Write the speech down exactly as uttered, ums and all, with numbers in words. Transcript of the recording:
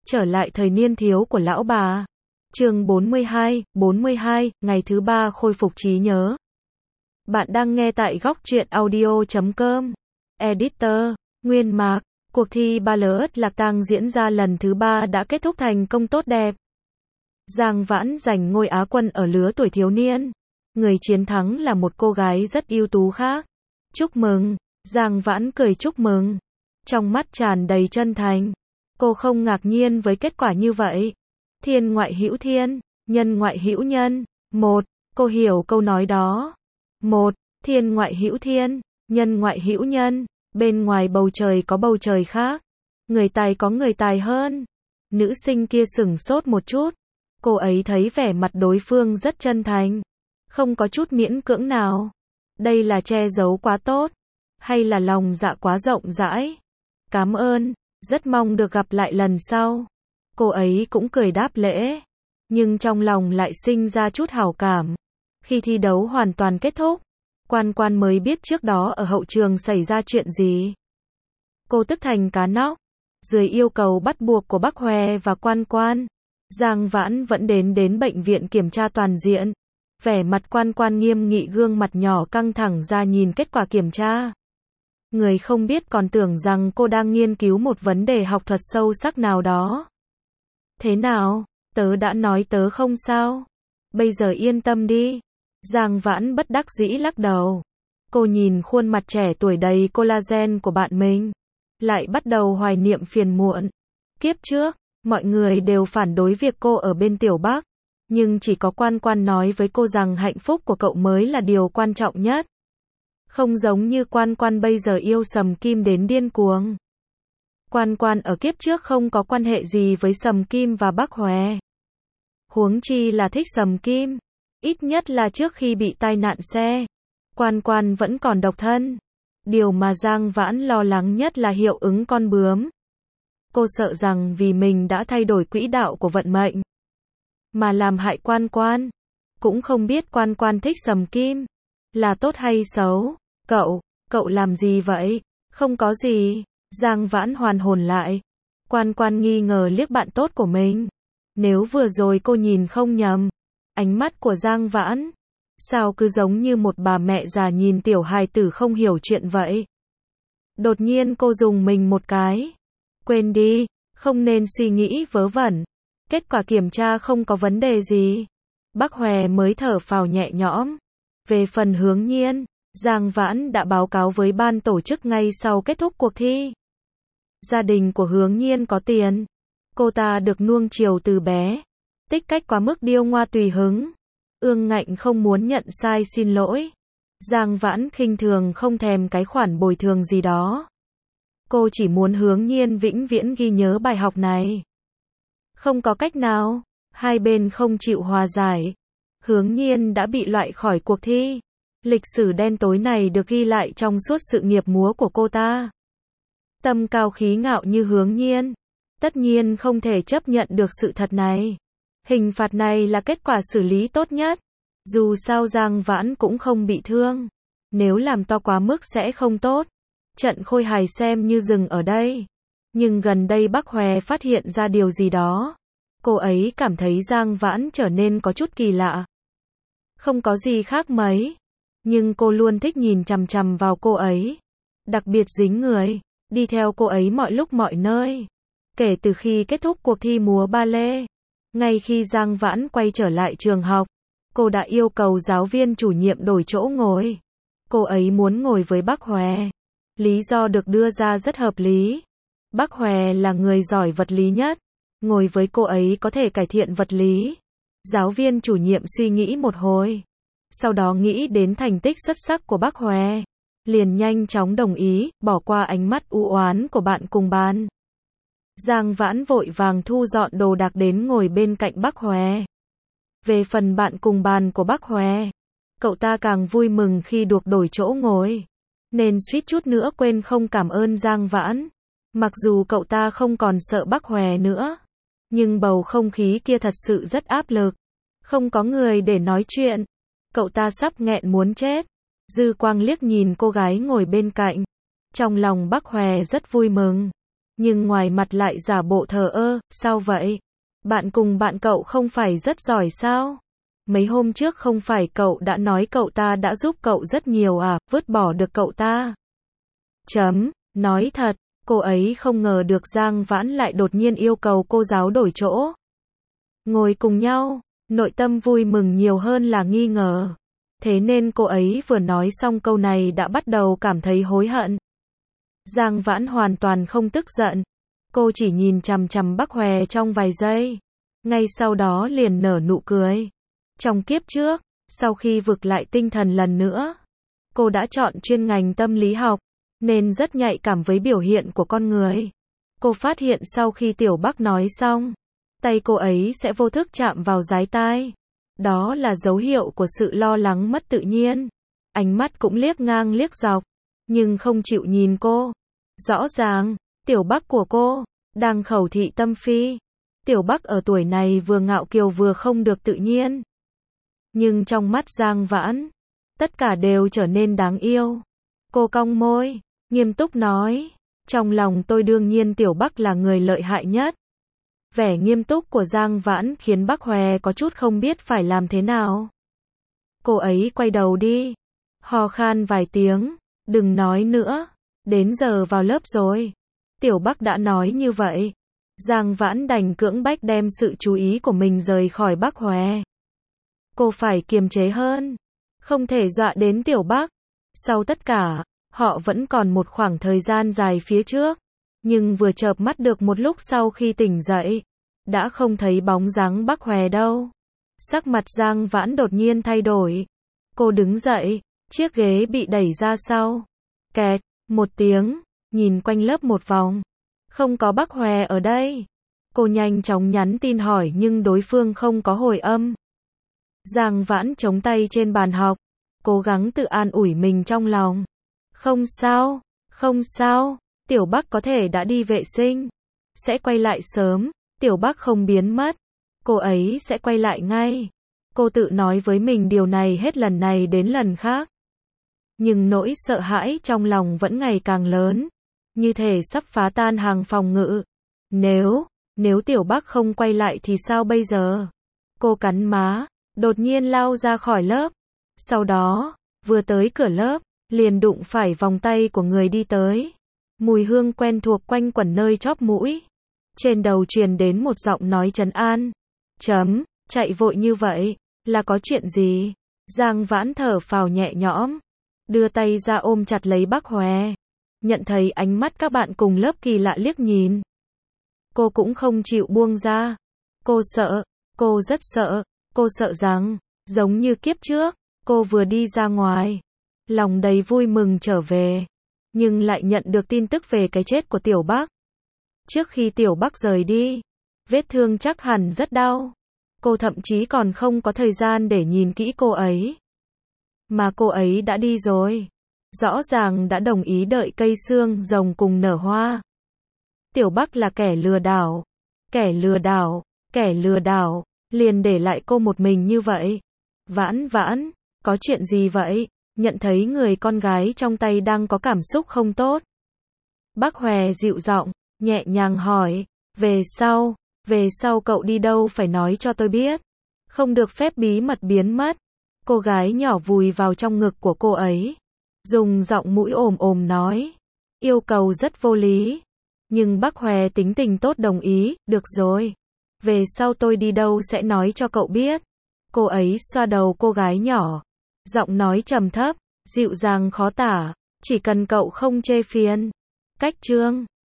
Trở lại thời niên thiếu của lão bà. Chương bốn mươi hai, bốn mươi hai, ngày thứ ba khôi phục trí nhớ. Bạn đang nghe tại góc truyện audio chấm com. Editor, Nguyên Mạc. Cuộc thi Ba Lỡ Lạc Tang diễn ra lần thứ ba đã kết thúc thành công tốt đẹp. Giang Vãn giành ngôi Á quân ở lứa tuổi thiếu niên. Người chiến thắng là một cô gái rất ưu tú khác. Chúc mừng, Giang Vãn cười chúc mừng. Trong mắt tràn đầy chân thành. Cô không ngạc nhiên với kết quả như vậy. Thiên ngoại hữu thiên, nhân ngoại hữu nhân. Một, cô hiểu câu nói đó. Một, thiên ngoại hữu thiên, nhân ngoại hữu nhân. Bên ngoài bầu trời có bầu trời khác. Người tài có người tài hơn. Nữ sinh kia sửng sốt một chút. Cô ấy thấy vẻ mặt đối phương rất chân thành. Không có chút miễn cưỡng nào. Đây là che giấu quá tốt. Hay là lòng dạ quá rộng rãi. Cảm ơn. Rất mong được gặp lại lần sau. Cô ấy cũng cười đáp lễ. Nhưng trong lòng lại sinh ra chút hảo cảm. Khi thi đấu hoàn toàn kết thúc, Quan Quan mới biết trước đó ở hậu trường xảy ra chuyện gì. Cô tức thành cá nóc. Dưới yêu cầu bắt buộc của Bắc Hòe và Quan Quan, Giang Vãn vẫn đến đến bệnh viện kiểm tra toàn diện. Vẻ mặt Quan Quan nghiêm nghị, gương mặt nhỏ căng thẳng ra nhìn kết quả kiểm tra. Người không biết còn tưởng rằng cô đang nghiên cứu một vấn đề học thuật sâu sắc nào đó. Thế nào, tớ đã nói tớ không sao. Bây giờ yên tâm đi. Giang Vãn bất đắc dĩ lắc đầu. Cô nhìn khuôn mặt trẻ tuổi đầy collagen của bạn mình. Lại bắt đầu hoài niệm phiền muộn. Kiếp trước, mọi người đều phản đối việc cô ở bên Tiểu Bắc. Nhưng chỉ có Quan Quan nói với cô rằng hạnh phúc của cậu mới là điều quan trọng nhất. Không giống như Quan Quan bây giờ yêu Sầm Kim đến điên cuồng. Quan Quan ở kiếp trước không có quan hệ gì với Sầm Kim và Bắc Hòe. Huống chi là thích Sầm Kim. Ít nhất là trước khi bị tai nạn xe, Quan Quan vẫn còn độc thân. Điều mà Giang Vãn lo lắng nhất là hiệu ứng con bướm. Cô sợ rằng vì mình đã thay đổi quỹ đạo của vận mệnh, mà làm hại Quan Quan. Cũng không biết Quan Quan thích Sầm Kim là tốt hay xấu. Cậu, cậu làm gì vậy? Không có gì. Giang Vãn hoàn hồn lại. Quan Quan nghi ngờ liếc bạn tốt của mình. Nếu vừa rồi cô nhìn không nhầm, ánh mắt của Giang Vãn sao cứ giống như một bà mẹ già nhìn tiểu hài tử không hiểu chuyện vậy. Đột nhiên cô dùng mình một cái. Quên đi, không nên suy nghĩ vớ vẩn. Kết quả kiểm tra không có vấn đề gì. Bắc Hòe mới thở phào nhẹ nhõm. Về phần Hướng Nhiên, Giang Vãn đã báo cáo với ban tổ chức ngay sau kết thúc cuộc thi. Gia đình của Hướng Nhiên có tiền. Cô ta được nuông chiều từ bé. Tích cách quá mức điêu ngoa tùy hứng. Ương ngạnh không muốn nhận sai xin lỗi. Giang Vãn khinh thường không thèm cái khoản bồi thường gì đó. Cô chỉ muốn Hướng Nhiên vĩnh viễn ghi nhớ bài học này. Không có cách nào. Hai bên không chịu hòa giải. Hướng Nhiên đã bị loại khỏi cuộc thi. Lịch sử đen tối này được ghi lại trong suốt sự nghiệp múa của cô ta. Tâm cao khí ngạo như Hướng Nhiên, tất nhiên không thể chấp nhận được sự thật này. Hình phạt này là kết quả xử lý tốt nhất. Dù sao Giang Vãn cũng không bị thương. Nếu làm to quá mức sẽ không tốt. Trận khôi hài xem như dừng ở đây. Nhưng gần đây Bắc Hòe phát hiện ra điều gì đó. Cô ấy cảm thấy Giang Vãn trở nên có chút kỳ lạ. Không có gì khác mấy. Nhưng cô luôn thích nhìn chằm chằm vào cô ấy. Đặc biệt dính người. Đi theo cô ấy mọi lúc mọi nơi. Kể từ khi kết thúc cuộc thi múa ba lê. Ngay khi Giang Vãn quay trở lại trường học, cô đã yêu cầu giáo viên chủ nhiệm đổi chỗ ngồi. Cô ấy muốn ngồi với Bắc Hòe. Lý do được đưa ra rất hợp lý. Bắc Hòe là người giỏi vật lý nhất. Ngồi với cô ấy có thể cải thiện vật lý. Giáo viên chủ nhiệm suy nghĩ một hồi. Sau đó nghĩ đến thành tích xuất sắc của Bắc Hòe. Liền nhanh chóng đồng ý, bỏ qua ánh mắt u oán của bạn cùng ban. Giang Vãn vội vàng thu dọn đồ đạc đến ngồi bên cạnh Bắc Hòe. Về phần bạn cùng bàn của Bắc Hòe, cậu ta càng vui mừng khi được đổi chỗ ngồi. Nên suýt chút nữa quên không cảm ơn Giang Vãn. Mặc dù cậu ta không còn sợ Bắc Hòe nữa. Nhưng bầu không khí kia thật sự rất áp lực. Không có người để nói chuyện. Cậu ta sắp nghẹn muốn chết. Dư quang liếc nhìn cô gái ngồi bên cạnh. Trong lòng Bắc Hòe rất vui mừng. nhưng ngoài mặt lại giả bộ thờ ơ, sao vậy? Bạn cùng bạn cậu không phải rất giỏi sao? Mấy hôm trước không phải cậu đã nói cậu ta đã giúp cậu rất nhiều à, vứt bỏ được cậu ta. Chấm, nói thật, cô ấy không ngờ được Giang Vãn lại đột nhiên yêu cầu cô giáo đổi chỗ. Ngồi cùng nhau, nội tâm vui mừng nhiều hơn là nghi ngờ. Thế nên cô ấy vừa nói xong câu này đã bắt đầu cảm thấy hối hận. Giang Vãn hoàn toàn không tức giận. Cô chỉ nhìn chằm chằm Bắc Hòe trong vài giây. Ngay sau đó liền nở nụ cười. Trong kiếp trước, sau khi vực lại tinh thần lần nữa, cô đã chọn chuyên ngành tâm lý học, nên rất nhạy cảm với biểu hiện của con người. Cô phát hiện sau khi Tiểu Bắc nói xong, tay cô ấy sẽ vô thức chạm vào dái tai. Đó là dấu hiệu của sự lo lắng mất tự nhiên. Ánh mắt cũng liếc ngang liếc dọc, nhưng không chịu nhìn cô. Rõ ràng, Tiểu Bắc của cô đang khẩu thị tâm phi. Tiểu Bắc ở tuổi này vừa ngạo kiều vừa không được tự nhiên. Nhưng trong mắt Giang Vãn, tất cả đều trở nên đáng yêu. Cô cong môi, nghiêm túc nói, trong lòng tôi đương nhiên Tiểu Bắc là người lợi hại nhất. Vẻ nghiêm túc của Giang Vãn khiến Bắc Hòe có chút không biết phải làm thế nào. Cô ấy quay đầu đi, ho khan vài tiếng, đừng nói nữa, đến giờ vào lớp rồi. Tiểu Bắc đã nói như vậy. Giang Vãn đành cưỡng bách đem sự chú ý của mình rời khỏi Bắc Hòe. Cô phải kiềm chế hơn, không thể dọa đến Tiểu Bắc. Sau tất cả, họ vẫn còn một khoảng thời gian dài phía trước. Nhưng vừa chợp mắt được một lúc sau khi tỉnh dậy, đã không thấy bóng dáng Bắc Hòe đâu. Sắc mặt Giang Vãn đột nhiên thay đổi. Cô đứng dậy, chiếc ghế bị đẩy ra sau. Kẹt, một tiếng, nhìn quanh lớp một vòng. Không có Bắc Hòe ở đây. Cô nhanh chóng nhắn tin hỏi nhưng đối phương không có hồi âm. Giang Vãn chống tay trên bàn học, cố gắng tự an ủi mình trong lòng. Không sao, không sao, Tiểu Bắc có thể đã đi vệ sinh, sẽ quay lại sớm, Tiểu Bắc không biến mất, cô ấy sẽ quay lại ngay. Cô tự nói với mình điều này hết lần này đến lần khác. Nhưng nỗi sợ hãi trong lòng vẫn ngày càng lớn, như thể sắp phá tan hàng phòng ngự. Nếu, nếu Tiểu Bắc không quay lại thì sao bây giờ? Cô cắn má, đột nhiên lao ra khỏi lớp. Sau đó, vừa tới cửa lớp, liền đụng phải vòng tay của người đi tới. Mùi hương quen thuộc quanh quẩn nơi chóp mũi. Trên đầu truyền đến một giọng nói trấn an. Chấm, chạy vội như vậy, là có chuyện gì? Giang Vãn thở phào nhẹ nhõm, đưa tay ra ôm chặt lấy Bắc Hòe. Nhận thấy ánh mắt các bạn cùng lớp kỳ lạ liếc nhìn. Cô cũng không chịu buông ra. Cô sợ, cô rất sợ, cô sợ rằng, giống như kiếp trước, cô vừa đi ra ngoài, lòng đầy vui mừng trở về, nhưng lại nhận được tin tức về cái chết của Tiểu Bắc. Trước khi Tiểu Bắc rời đi, vết thương chắc hẳn rất đau. Cô thậm chí còn không có thời gian để nhìn kỹ cô ấy. Mà cô ấy đã đi rồi. Rõ ràng đã đồng ý đợi cây xương rồng cùng nở hoa. Tiểu Bắc là kẻ lừa đảo. Kẻ lừa đảo, kẻ lừa đảo, liền để lại cô một mình như vậy. Vãn Vãn, có chuyện gì vậy? Nhận thấy người con gái trong tay đang có cảm xúc không tốt. Bắc Hòe dịu giọng, nhẹ nhàng hỏi, về sau, về sau cậu đi đâu phải nói cho tôi biết. Không được phép bí mật biến mất. Cô gái nhỏ vùi vào trong ngực của cô ấy, dùng giọng mũi ồm ồm nói. Yêu cầu rất vô lý. Nhưng Bắc Hòe tính tình tốt đồng ý, được rồi. Về sau tôi đi đâu sẽ nói cho cậu biết. Cô ấy xoa đầu cô gái nhỏ. Giọng nói trầm thấp, dịu dàng khó tả. Chỉ cần cậu không chê phiền. Cách chương